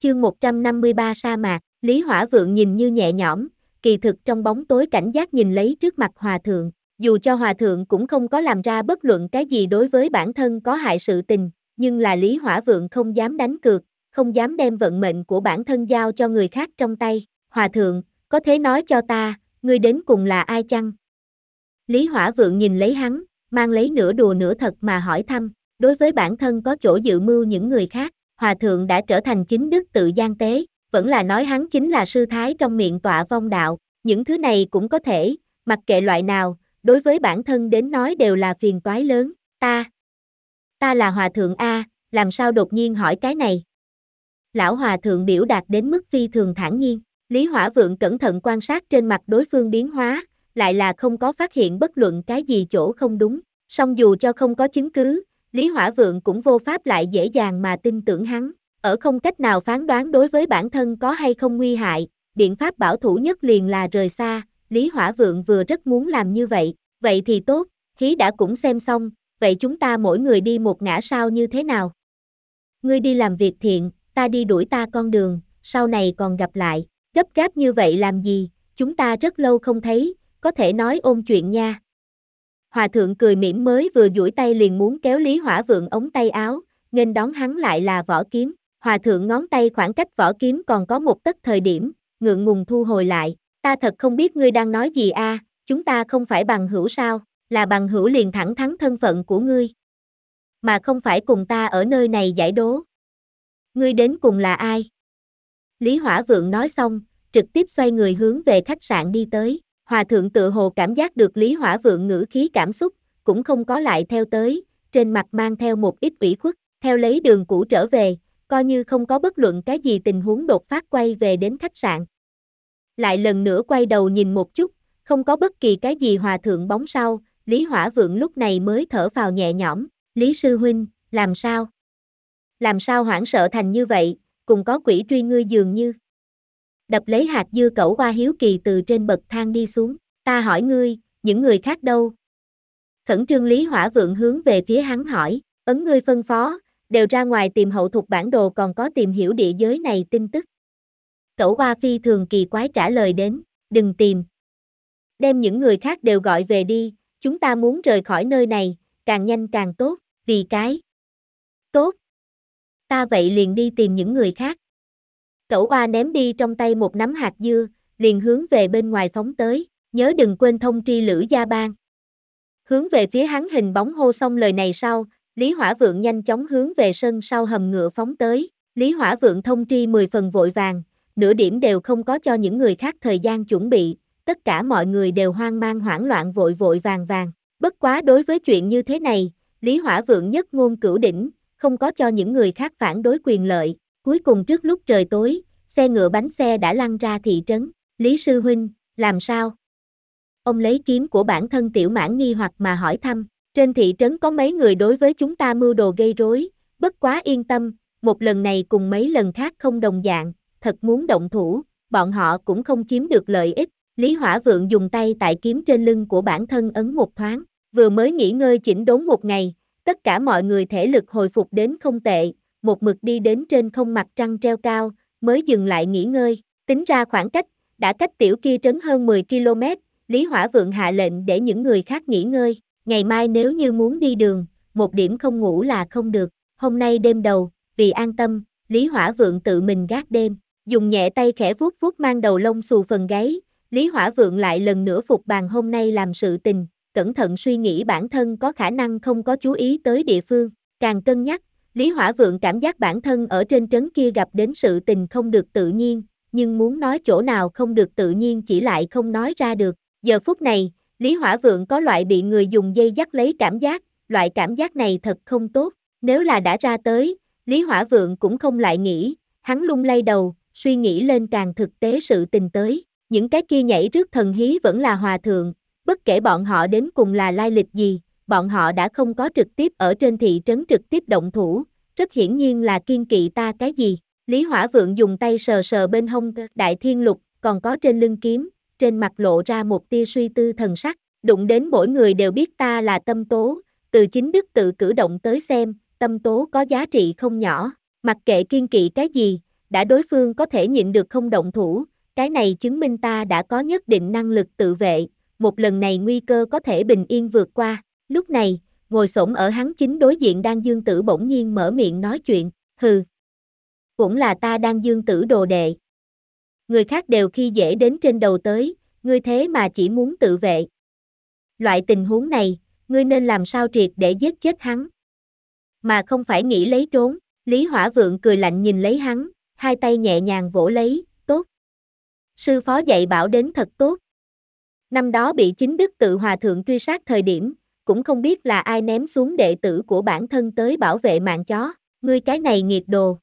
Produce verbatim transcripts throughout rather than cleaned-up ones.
Chương một trăm năm mươi ba sa mạc, Lý Hỏa Vượng nhìn như nhẹ nhõm, kỳ thực trong bóng tối cảnh giác nhìn lấy trước mặt Hòa Thượng, dù cho Hòa Thượng cũng không có làm ra bất luận cái gì đối với bản thân có hại sự tình, nhưng là Lý Hỏa Vượng không dám đánh cược, không dám đem vận mệnh của bản thân giao cho người khác trong tay. Hòa Thượng, có thể nói cho ta, ngươi đến cùng là ai chăng? Lý Hỏa Vượng nhìn lấy hắn, mang lấy nửa đùa nửa thật mà hỏi thăm, đối với bản thân có chỗ dự mưu những người khác, Hòa Thượng đã trở thành chính đức tự gian tế, vẫn là nói hắn chính là sư thái trong miệng tọa vong đạo, những thứ này cũng có thể, mặc kệ loại nào, đối với bản thân đến nói đều là phiền toái lớn, ta, ta là Hòa Thượng A, làm sao đột nhiên hỏi cái này? Lão Hòa Thượng biểu đạt đến mức phi thường thản nhiên, Lý Hỏa Vượng cẩn thận quan sát trên mặt đối phương biến hóa, lại là không có phát hiện bất luận cái gì chỗ không đúng, song dù cho không có chứng cứ, Lý Hỏa Vượng cũng vô pháp lại dễ dàng mà tin tưởng hắn, ở không cách nào phán đoán đối với bản thân có hay không nguy hại, biện pháp bảo thủ nhất liền là rời xa, Lý Hỏa Vượng vừa rất muốn làm như vậy, vậy thì tốt, khí đã cũng xem xong, vậy chúng ta mỗi người đi một ngã sao như thế nào? Ngươi đi làm việc thiện, ta đi đuổi ta con đường, sau này còn gặp lại, gấp gáp như vậy làm gì, chúng ta rất lâu không thấy, có thể nói ôn chuyện nha. Hòa Thượng cười mỉm mới vừa duỗi tay liền muốn kéo Lý Hỏa Vượng ống tay áo, nghênh đón hắn lại là vỏ kiếm, Hòa Thượng ngón tay khoảng cách vỏ kiếm còn có một tấc thời điểm, ngượng ngùng thu hồi lại, ta thật không biết ngươi đang nói gì a, chúng ta không phải bằng hữu sao, là bằng hữu liền thẳng thắn thân phận của ngươi, mà không phải cùng ta ở nơi này giải đố. Ngươi đến cùng là ai? Lý Hỏa Vượng nói xong, trực tiếp xoay người hướng về khách sạn đi tới. Hòa Thượng tự hồ cảm giác được Lý Hỏa Vượng ngữ khí cảm xúc, cũng không có lại theo tới, trên mặt mang theo một ít ủy khuất, theo lấy đường cũ trở về, coi như không có bất luận cái gì tình huống đột phát quay về đến khách sạn. Lại lần nữa quay đầu nhìn một chút, không có bất kỳ cái gì Hòa Thượng bóng sau, Lý Hỏa Vượng lúc này mới thở phào nhẹ nhõm, Lý Sư Huynh, làm sao? Làm sao hoảng sợ thành như vậy, cùng có quỷ truy ngươi dường như. Đập lấy hạt dưa cẩu qua hiếu kỳ từ trên bậc thang đi xuống, ta hỏi ngươi, những người khác đâu? Khẩn trương Lý Hỏa Vượng hướng về phía hắn hỏi, ấn ngươi phân phó, đều ra ngoài tìm hậu thuộc bản đồ còn có tìm hiểu địa giới này tin tức. Cẩu qua phi thường kỳ quái trả lời đến, đừng tìm. Đem những người khác đều gọi về đi, chúng ta muốn rời khỏi nơi này, càng nhanh càng tốt, vì cái. Tốt. Ta vậy liền đi tìm những người khác. Cẩu oa ném đi trong tay một nắm hạt dưa, liền hướng về bên ngoài phóng tới, nhớ đừng quên thông tri Lữ Gia Bang. Hướng về phía hắn hình bóng hô xong lời này sau, Lý Hỏa Vượng nhanh chóng hướng về sân sau hầm ngựa phóng tới, Lý Hỏa Vượng thông tri mười phần vội vàng, nửa điểm đều không có cho những người khác thời gian chuẩn bị, tất cả mọi người đều hoang mang hoảng loạn vội vội vàng vàng, bất quá đối với chuyện như thế này, Lý Hỏa Vượng nhất ngôn cửu đỉnh, không có cho những người khác phản đối quyền lợi, cuối cùng trước lúc trời tối, xe ngựa bánh xe đã lăn ra thị trấn, Lý Sư Huynh, làm sao? Ông lấy kiếm của bản thân Tiểu Mãn nghi hoặc mà hỏi thăm, trên thị trấn có mấy người đối với chúng ta mưu đồ gây rối, bất quá yên tâm, một lần này cùng mấy lần khác không đồng dạng, thật muốn động thủ, bọn họ cũng không chiếm được lợi ích, Lý Hỏa Vượng dùng tay tại kiếm trên lưng của bản thân ấn một thoáng, vừa mới nghỉ ngơi chỉnh đốn một ngày, tất cả mọi người thể lực hồi phục đến không tệ, một mực đi đến trên không mặt trăng treo cao, mới dừng lại nghỉ ngơi, tính ra khoảng cách, đã cách tiểu kia trấn hơn mười ki lô mét, Lý Hỏa Vượng hạ lệnh để những người khác nghỉ ngơi, ngày mai nếu như muốn đi đường, một điểm không ngủ là không được, hôm nay đêm đầu, vì an tâm, Lý Hỏa Vượng tự mình gác đêm, dùng nhẹ tay khẽ vuốt vuốt mang đầu lông xù phần gáy, Lý Hỏa Vượng lại lần nữa phục bàn hôm nay làm sự tình, cẩn thận suy nghĩ bản thân có khả năng không có chú ý tới địa phương, càng cân nhắc, Lý Hỏa Vượng cảm giác bản thân ở trên trấn kia gặp đến sự tình không được tự nhiên, nhưng muốn nói chỗ nào không được tự nhiên chỉ lại không nói ra được. Giờ phút này, Lý Hỏa Vượng có loại bị người dùng dây dắt lấy cảm giác, loại cảm giác này thật không tốt, nếu là đã ra tới, Lý Hỏa Vượng cũng không lại nghĩ, hắn lung lay đầu, suy nghĩ lên càng thực tế sự tình tới, những cái kia nhảy rước thần hí vẫn là Hòa Thượng, bất kể bọn họ đến cùng là lai lịch gì, bọn họ đã không có trực tiếp ở trên thị trấn trực tiếp động thủ, rất hiển nhiên là kiên kỵ ta cái gì. Lý Hỏa Vượng dùng tay sờ sờ bên hông Đại Thiên Lục, còn có trên lưng kiếm, trên mặt lộ ra một tia suy tư thần sắc, đụng đến mỗi người đều biết ta là Tâm Tố, từ chính đức tự cử động tới xem, Tâm Tố có giá trị không nhỏ, mặc kệ kiên kỵ cái gì, đã đối phương có thể nhịn được không động thủ, cái này chứng minh ta đã có nhất định năng lực tự vệ, một lần này nguy cơ có thể bình yên vượt qua. Lúc này, ngồi xổm ở hắn chính đối diện Đan Dương Tử bỗng nhiên mở miệng nói chuyện, hừ. Cũng là ta Đan Dương Tử đồ đệ. Người khác đều khi dễ đến trên đầu tới, ngươi thế mà chỉ muốn tự vệ. Loại tình huống này, ngươi nên làm sao triệt để giết chết hắn. Mà không phải nghĩ lấy trốn, Lý Hỏa Vượng cười lạnh nhìn lấy hắn, hai tay nhẹ nhàng vỗ lấy, tốt. Sư phó dạy bảo đến thật tốt. Năm đó bị chính đức tự hòa thượng truy sát thời điểm, cũng không biết là ai ném xuống đệ tử của bản thân tới bảo vệ mạng chó, ngươi cái này nghiệt đồ.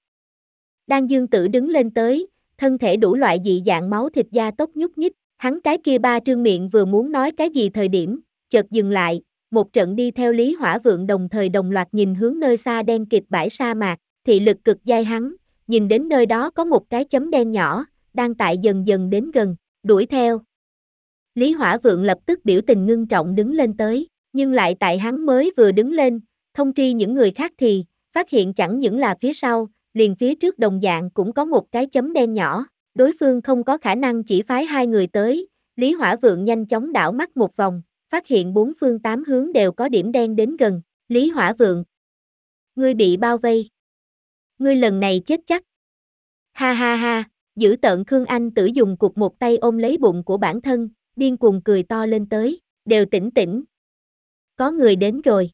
Đan Dương Tử đứng lên tới, thân thể đủ loại dị dạng máu thịt da tóc nhúc nhích, hắn cái kia ba trương miệng vừa muốn nói cái gì thời điểm, chợt dừng lại, một trận đi theo Lý Hỏa Vượng đồng thời đồng loạt nhìn hướng nơi xa đen kịt bãi sa mạc, thị lực cực dai hắn, nhìn đến nơi đó có một cái chấm đen nhỏ, đang tại dần dần đến gần, đuổi theo. Lý Hỏa Vượng lập tức biểu tình ngưng trọng đứng lên tới, nhưng lại tại hắn mới vừa đứng lên, thông tri những người khác thì, phát hiện chẳng những là phía sau, liền phía trước đồng dạng cũng có một cái chấm đen nhỏ, đối phương không có khả năng chỉ phái hai người tới, Lý Hỏa Vượng nhanh chóng đảo mắt một vòng, phát hiện bốn phương tám hướng đều có điểm đen đến gần, Lý Hỏa Vượng. Ngươi bị bao vây. Ngươi lần này chết chắc. Ha ha ha, dữ tợn Khương Anh Tử dùng cục một tay ôm lấy bụng của bản thân, điên cuồng cười to lên tới, đều tỉnh tỉnh. Có người đến rồi.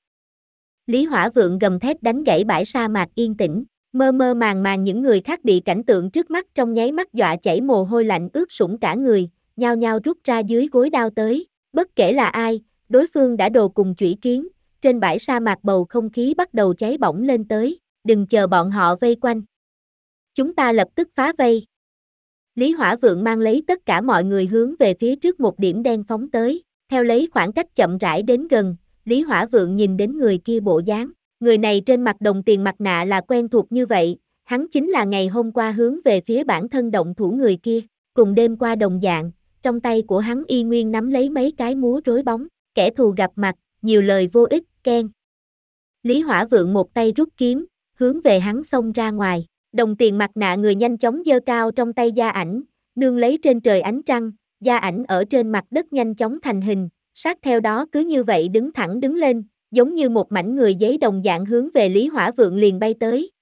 Lý Hỏa Vượng gầm thét đánh gãy bãi sa mạc yên tĩnh, mơ mơ màng màng những người khác bị cảnh tượng trước mắt trong nháy mắt dọa chảy mồ hôi lạnh ướt sũng cả người, nhao nhao rút ra dưới gối đao tới, bất kể là ai, đối phương đã đồ cùng chủy kiến, trên bãi sa mạc bầu không khí bắt đầu cháy bỏng lên tới, đừng chờ bọn họ vây quanh. Chúng ta lập tức phá vây. Lý Hỏa Vượng mang lấy tất cả mọi người hướng về phía trước một điểm đen phóng tới, theo lấy khoảng cách chậm rãi đến gần, Lý Hỏa Vượng nhìn đến người kia bộ dáng, người này trên mặt đồng tiền mặt nạ là quen thuộc như vậy, hắn chính là ngày hôm qua hướng về phía bản thân động thủ người kia, cùng đêm qua đồng dạng, trong tay của hắn y nguyên nắm lấy mấy cái múa rối bóng, kẻ thù gặp mặt, nhiều lời vô ích, keng. Lý Hỏa Vượng một tay rút kiếm, hướng về hắn xông ra ngoài, đồng tiền mặt nạ người nhanh chóng giơ cao trong tay gia ảnh, nương lấy trên trời ánh trăng, gia ảnh ở trên mặt đất nhanh chóng thành hình, sát theo đó cứ như vậy đứng thẳng đứng lên, giống như một mảnh người giấy đồng dạng hướng về Lý Hỏa Vượng liền bay tới,